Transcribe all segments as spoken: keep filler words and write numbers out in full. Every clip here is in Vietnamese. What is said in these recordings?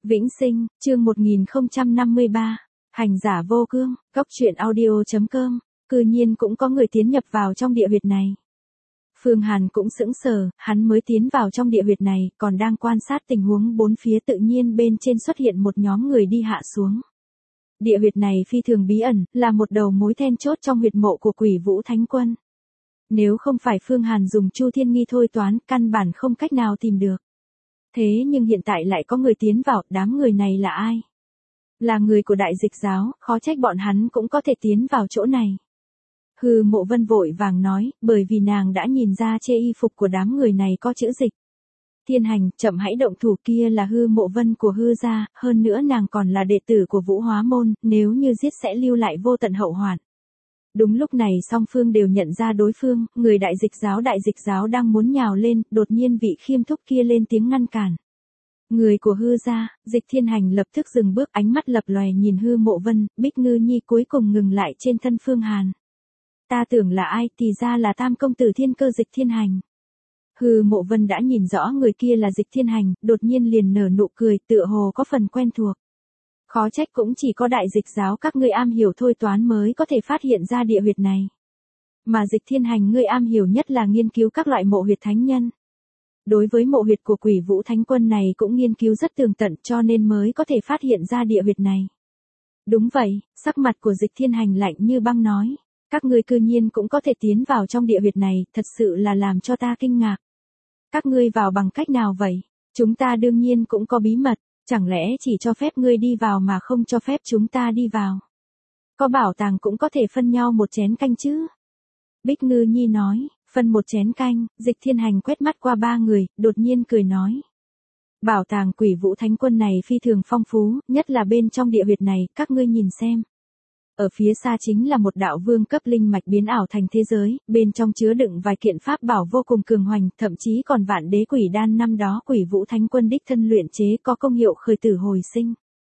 Vĩnh Sinh, chương một nghìn không trăm năm mươi ba, hành giả vô cương, góc truyện audio.com, cư nhiên cũng có người tiến nhập vào trong địa huyệt này. Phương Hàn cũng sững sờ, hắn mới tiến vào trong địa huyệt này, còn đang quan sát tình huống bốn phía tự nhiên bên trên xuất hiện một nhóm người đi hạ xuống. Địa huyệt này phi thường bí ẩn, là một đầu mối then chốt trong huyệt mộ của Quỷ Vũ Thánh Quân. Nếu không phải Phương Hàn dùng Chu Thiên Nghi thôi toán, căn bản không cách nào tìm được. Thế nhưng hiện tại lại có người tiến vào, đám người này là ai? Là người của Đại Dịch giáo, khó trách bọn hắn cũng có thể tiến vào chỗ này. Hư Mộ Vân vội vàng nói, bởi vì nàng đã nhìn ra trên y phục của đám người này có chữ dịch. Thiên Hành, chậm hãy động thủ, kia là Hư Mộ Vân của Hư gia, hơn nữa nàng còn là đệ tử của Vũ Hóa môn, nếu như giết sẽ lưu lại vô tận hậu hoạn. Đúng lúc này song phương đều nhận ra đối phương, người Đại Dịch giáo Đại Dịch giáo đang muốn nhào lên, đột nhiên vị Khiêm Thúc kia lên tiếng ngăn cản. Người của Hư gia, Dịch Thiên Hành lập tức dừng bước, ánh mắt lập lòe nhìn Hư Mộ Vân, Bích Ngư Nhi cuối cùng ngừng lại trên thân Phương Hàn. Ta tưởng là ai, thì ra là Tam công tử Thiên Cơ Dịch Thiên Hành. Hư Mộ Vân đã nhìn rõ người kia là Dịch Thiên Hành, đột nhiên liền nở nụ cười, tựa hồ có phần quen thuộc. Khó trách cũng chỉ có Đại Dịch giáo các ngươi am hiểu thôi toán mới có thể phát hiện ra địa huyệt này. Mà Dịch Thiên Hành ngươi am hiểu nhất là nghiên cứu các loại mộ huyệt thánh nhân. Đối với mộ huyệt của Quỷ Vũ Thánh Quân này cũng nghiên cứu rất tường tận cho nên mới có thể phát hiện ra địa huyệt này. Đúng vậy, sắc mặt của Dịch Thiên Hành lạnh như băng nói. Các ngươi cư nhiên cũng có thể tiến vào trong địa huyệt này, thật sự là làm cho ta kinh ngạc. Các ngươi vào bằng cách nào vậy? Chúng ta đương nhiên cũng có bí mật, chẳng lẽ chỉ cho phép ngươi đi vào mà không cho phép chúng ta đi vào? Có bảo tàng cũng có thể phân nhau một chén canh chứ? Bích Ngư Nhi nói, phân một chén canh. Dịch Thiên Hành quét mắt qua ba người, đột nhiên cười nói. Bảo tàng Quỷ Vũ Thánh Quân này phi thường phong phú, nhất là bên trong địa huyệt này, các ngươi nhìn xem. Ở phía xa chính là một đạo vương cấp linh mạch biến ảo thành thế giới, bên trong chứa đựng vài kiện pháp bảo vô cùng cường hoành, thậm chí còn vạn đế quỷ đan năm đó Quỷ Vũ Thánh Quân đích thân luyện chế có công hiệu khởi tử hồi sinh.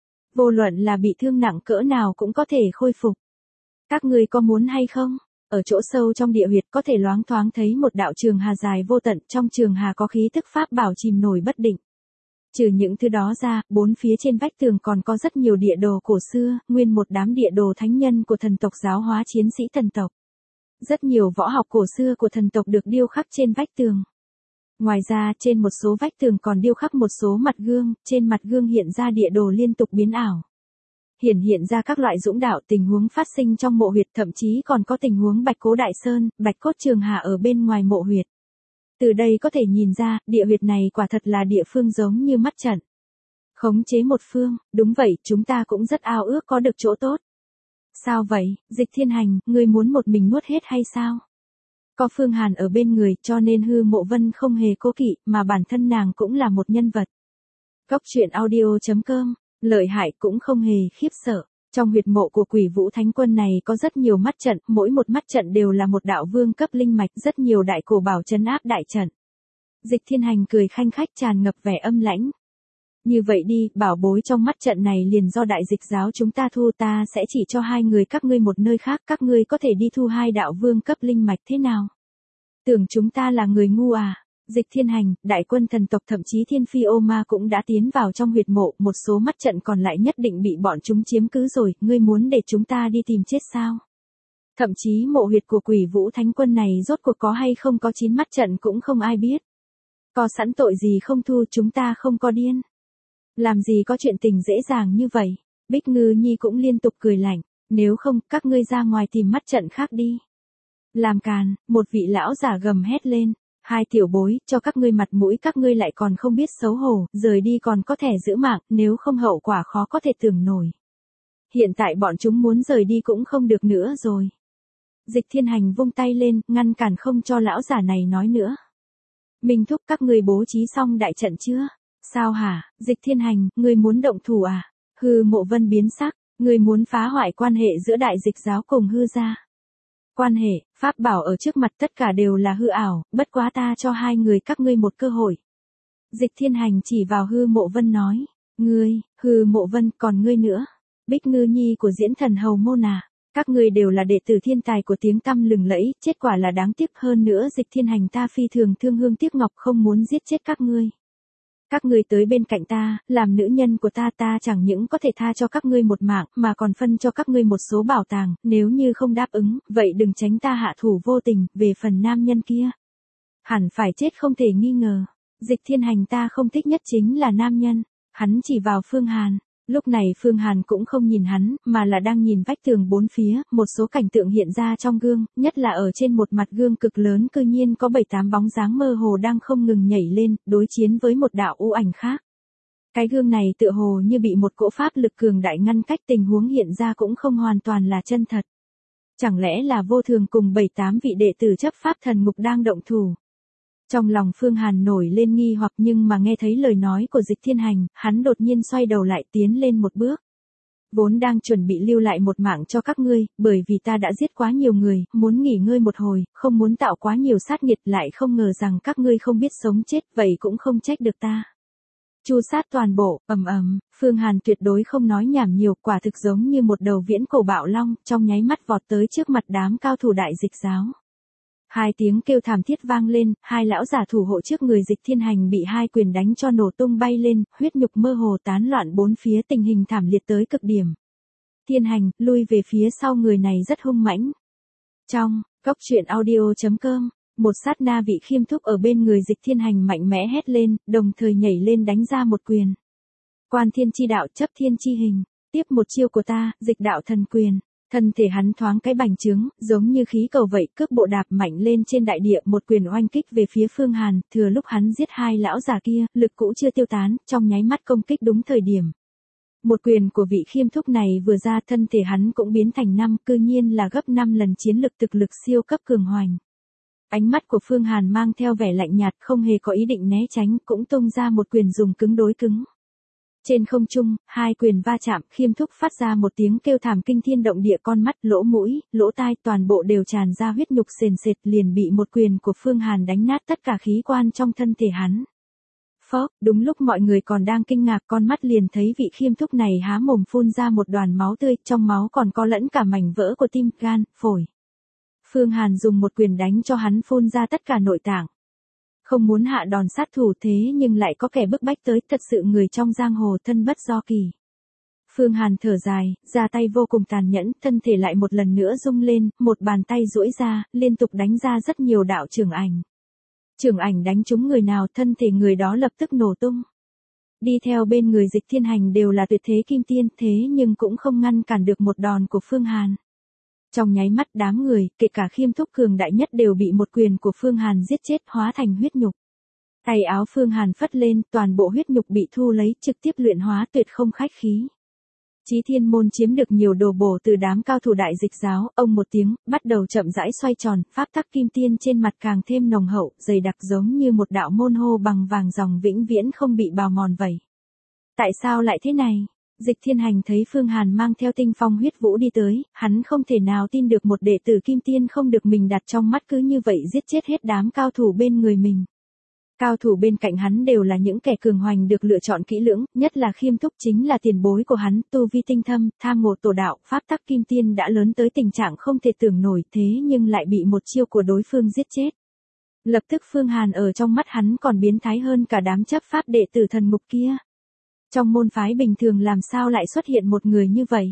Vô luận là bị thương nặng cỡ nào cũng có thể khôi phục. Các ngươi có muốn hay không? Ở chỗ sâu trong địa huyệt có thể loáng thoáng thấy một đạo trường hà dài vô tận, trong trường hà có khí tức pháp bảo chìm nổi bất định. Trừ những thứ đó ra, bốn phía trên vách tường còn có rất nhiều địa đồ cổ xưa, nguyên một đám địa đồ thánh nhân của thần tộc giáo hóa chiến sĩ thần tộc. Rất nhiều võ học cổ xưa của thần tộc được điêu khắc trên vách tường. Ngoài ra, trên một số vách tường còn điêu khắc một số mặt gương, trên mặt gương hiện ra địa đồ liên tục biến ảo. Hiển hiện ra các loại dũng đạo tình huống phát sinh trong mộ huyệt, thậm chí còn có tình huống Bạch Cố Đại Sơn, Bạch Cốt Trường Hà ở bên ngoài mộ huyệt. Từ đây có thể nhìn ra, địa huyệt này quả thật là địa phương giống như mắt trận. Khống chế một phương, đúng vậy, chúng ta cũng rất ao ước có được chỗ tốt. Sao vậy, Dịch Thiên Hành, ngươi muốn một mình nuốt hết hay sao? Có Phương Hàn ở bên người cho nên Hư Mộ Vân không hề cố kỵ, mà bản thân nàng cũng là một nhân vật. Góc truyện audio.com, lợi hại cũng không hề khiếp sợ. Trong huyệt mộ của Quỷ Vũ Thánh Quân này có rất nhiều mắt trận, mỗi một mắt trận đều là một đạo vương cấp linh mạch, rất nhiều đại cổ bảo trấn áp đại trận. Dịch Thiên Hành cười khanh khách tràn ngập vẻ âm lãnh. Như vậy đi, bảo bối trong mắt trận này liền do Đại Dịch giáo chúng ta thu, ta sẽ chỉ cho hai người các ngươi một nơi khác, các ngươi có thể đi thu hai đạo vương cấp linh mạch thế nào? Tưởng chúng ta là người ngu à? Dịch Thiên Hành, đại quân thần tộc thậm chí Thiên Phi Ô Ma cũng đã tiến vào trong huyệt mộ, một số mắt trận còn lại nhất định bị bọn chúng chiếm cứ rồi, ngươi muốn để chúng ta đi tìm chết sao? Thậm chí mộ huyệt của Quỷ Vũ Thánh Quân này rốt cuộc có hay không có chín mắt trận cũng không ai biết. Có sẵn tội gì không thu, chúng ta không có điên. Làm gì có chuyện tình dễ dàng như vậy? Bích Ngư Nhi cũng liên tục cười lạnh, nếu không, các ngươi ra ngoài tìm mắt trận khác đi. Làm càn, một vị lão giả gầm hét lên. Hai tiểu bối, cho các ngươi mặt mũi các ngươi lại còn không biết xấu hổ, rời đi còn có thể giữ mạng, nếu không hậu quả khó có thể tưởng nổi. Hiện tại bọn chúng muốn rời đi cũng không được nữa rồi. Dịch Thiên Hành vung tay lên, ngăn cản không cho lão giả này nói nữa. Minh thúc, các ngươi bố trí xong đại trận chưa? Sao hả, Dịch Thiên Hành, ngươi muốn động thủ à? Hư Mộ Vân biến sắc, ngươi muốn phá hoại quan hệ giữa Đại Dịch giáo cùng Hư gia. Quan hệ, pháp bảo ở trước mặt tất cả đều là hư ảo, bất quá ta cho hai người các ngươi một cơ hội. Dịch Thiên Hành chỉ vào Hư Mộ Vân nói, ngươi, Hư Mộ Vân, còn ngươi nữa. Bích Ngư Nhi của Diễn Thần Hầu Môn à, các ngươi đều là đệ tử thiên tài của tiếng tăm lừng lẫy, chết quả là đáng tiếc, hơn nữa Dịch Thiên Hành ta phi thường thương hương tiếc ngọc không muốn giết chết các ngươi. Các ngươi tới bên cạnh ta, làm nữ nhân của ta ta chẳng những có thể tha cho các ngươi một mạng mà còn phân cho các ngươi một số bảo tàng, nếu như không đáp ứng, vậy đừng tránh ta hạ thủ vô tình, về phần nam nhân kia. Hẳn phải chết không thể nghi ngờ. Dịch Thiên Hành ta không thích nhất chính là nam nhân. Hắn chỉ vào Phương Hàn. Lúc này Phương Hàn cũng không nhìn hắn, mà là đang nhìn vách tường bốn phía, một số cảnh tượng hiện ra trong gương, nhất là ở trên một mặt gương cực lớn cư nhiên có bảy tám bóng dáng mơ hồ đang không ngừng nhảy lên, đối chiến với một đạo u ảnh khác. Cái gương này tựa hồ như bị một cỗ pháp lực cường đại ngăn cách, tình huống hiện ra cũng không hoàn toàn là chân thật. Chẳng lẽ là Vô Thường cùng bảy tám vị đệ tử chấp pháp thần ngục đang động thủ? Trong lòng Phương Hàn nổi lên nghi hoặc, nhưng mà nghe thấy lời nói của Dịch Thiên Hành, hắn đột nhiên xoay đầu lại tiến lên một bước. Vốn đang chuẩn bị lưu lại một mạng cho các ngươi, bởi vì ta đã giết quá nhiều người, muốn nghỉ ngơi một hồi, không muốn tạo quá nhiều sát nghiệt, lại không ngờ rằng các ngươi không biết sống chết, vậy cũng không trách được ta. Chu sát toàn bộ, ầm ầm, Phương Hàn tuyệt đối không nói nhảm nhiều, quả thực giống như một đầu viễn cổ bạo long, trong nháy mắt vọt tới trước mặt đám cao thủ đại dịch giáo. Hai tiếng kêu thảm thiết vang lên, hai lão giả thủ hộ trước người Dịch Thiên Hành bị hai quyền đánh cho nổ tung bay lên, huyết nhục mơ hồ tán loạn bốn phía, tình hình thảm liệt tới cực điểm. Thiên Hành, lui về phía sau, người này rất hung mãnh. Trong, Cốc Truyện Audio chấm com, một sát na vị Khiêm Thúc ở bên người Dịch Thiên Hành mạnh mẽ hét lên, đồng thời nhảy lên đánh ra một quyền. Quan thiên chi đạo, chấp thiên chi hình, tiếp một chiêu của ta, dịch đạo thần quyền. Thân thể hắn thoáng cái bành trướng, giống như khí cầu vậy, cước bộ đạp mạnh lên trên đại địa, một quyền oanh kích về phía Phương Hàn, thừa lúc hắn giết hai lão già kia, lực cũ chưa tiêu tán, trong nháy mắt công kích đúng thời điểm. Một quyền của vị Khiêm Thúc này vừa ra, thân thể hắn cũng biến thành năm, cư nhiên là gấp năm lần chiến lực, thực lực siêu cấp cường hoành. Ánh mắt của Phương Hàn mang theo vẻ lạnh nhạt, không hề có ý định né tránh, cũng tung ra một quyền dùng cứng đối cứng. Trên không trung, hai quyền va chạm, Khiêm Thúc phát ra một tiếng kêu thảm kinh thiên động địa, con mắt, lỗ mũi, lỗ tai, toàn bộ đều tràn ra huyết nhục sền sệt, liền bị một quyền của Phương Hàn đánh nát tất cả khí quan trong thân thể hắn. Phốc, đúng lúc mọi người còn đang kinh ngạc, con mắt liền thấy vị Khiêm Thúc này há mồm phun ra một đoàn máu tươi, trong máu còn có lẫn cả mảnh vỡ của tim, gan, phổi. Phương Hàn dùng một quyền đánh cho hắn phun ra tất cả nội tạng. Không muốn hạ đòn sát thủ thế nhưng lại có kẻ bức bách tới, thật sự người trong giang hồ thân bất do kỳ. Phương Hàn thở dài, ra tay vô cùng tàn nhẫn, thân thể lại một lần nữa rung lên, một bàn tay duỗi ra, liên tục đánh ra rất nhiều đạo chưởng ảnh. Chưởng ảnh đánh trúng người nào, thân thể người đó lập tức nổ tung. Đi theo bên người Dịch Thiên Hành đều là tuyệt thế kim tiên, thế nhưng cũng không ngăn cản được một đòn của Phương Hàn. Trong nháy mắt đám người, kể cả Khiêm Thúc cường đại nhất đều bị một quyền của Phương Hàn giết chết, hóa thành huyết nhục. Tay áo Phương Hàn phất lên, toàn bộ huyết nhục bị thu lấy, trực tiếp luyện hóa, tuyệt không khách khí. Chí Thiên môn chiếm được nhiều đồ bổ từ đám cao thủ đại dịch giáo, ông một tiếng, bắt đầu chậm rãi xoay tròn, pháp tắc kim tiên trên mặt càng thêm nồng hậu, dày đặc giống như một đạo môn hô bằng vàng dòng vĩnh viễn không bị bào mòn vậy. Tại sao lại thế này? Dịch Thiên Hành thấy Phương Hàn mang theo tinh phong huyết vũ đi tới, hắn không thể nào tin được một đệ tử kim tiên không được mình đặt trong mắt cứ như vậy giết chết hết đám cao thủ bên người mình. Cao thủ bên cạnh hắn đều là những kẻ cường hoành được lựa chọn kỹ lưỡng, nhất là Khiêm Thúc chính là tiền bối của hắn, tu vi tinh thâm, tham ngộ tổ đạo, pháp tắc kim tiên đã lớn tới tình trạng không thể tưởng nổi, thế nhưng lại bị một chiêu của đối phương giết chết. Lập tức Phương Hàn ở trong mắt hắn còn biến thái hơn cả đám chấp pháp đệ tử thần ngục kia. Trong môn phái bình thường làm sao lại xuất hiện một người như vậy?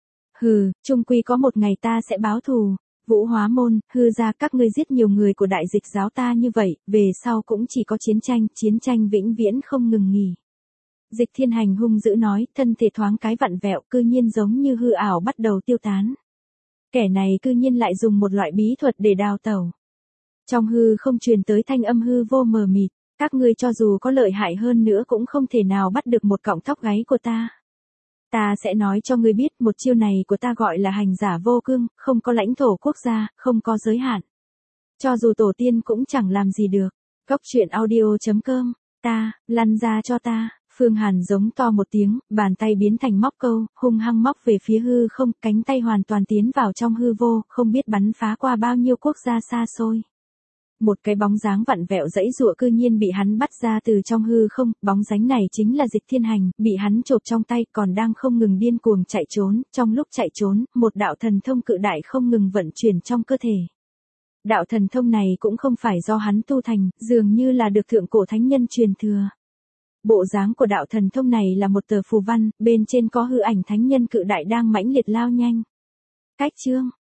Hừ, chung quy có một ngày ta sẽ báo thù. Vũ Hóa môn, hư ra các ngươi giết nhiều người của đại dịch giáo ta như vậy, về sau cũng chỉ có chiến tranh, chiến tranh vĩnh viễn không ngừng nghỉ. Dịch Thiên Hành hung dữ nói, thân thể thoáng cái vặn vẹo, cư nhiên giống như hư ảo bắt đầu tiêu tán. Kẻ này cư nhiên lại dùng một loại bí thuật để đào tẩu. Trong hư không truyền tới thanh âm hư vô mờ mịt, các ngươi cho dù có lợi hại hơn nữa cũng không thể nào bắt được một cọng tóc gáy của ta. Ta sẽ nói cho ngươi biết, một chiêu này của ta gọi là hành giả vô cương, không có lãnh thổ quốc gia, không có giới hạn. Cho dù tổ tiên cũng chẳng làm gì được. Cốc Truyện Audio chấm com, ta, lăn ra cho ta. Phương Hàn giống to một tiếng, bàn tay biến thành móc câu, hung hăng móc về phía hư không, cánh tay hoàn toàn tiến vào trong hư vô, không biết bắn phá qua bao nhiêu quốc gia xa xôi. Một cái bóng dáng vặn vẹo dãy dụa cư nhiên bị hắn bắt ra từ trong hư không, bóng dáng này chính là Dịch Thiên Hành, bị hắn chộp trong tay còn đang không ngừng điên cuồng chạy trốn, trong lúc chạy trốn, một đạo thần thông cự đại không ngừng vận chuyển trong cơ thể. Đạo thần thông này cũng không phải do hắn tu thành, dường như là được thượng cổ thánh nhân truyền thừa. Bộ dáng của đạo thần thông này là một tờ phù văn, bên trên có hư ảnh thánh nhân cự đại đang mãnh liệt lao nhanh. Cách chương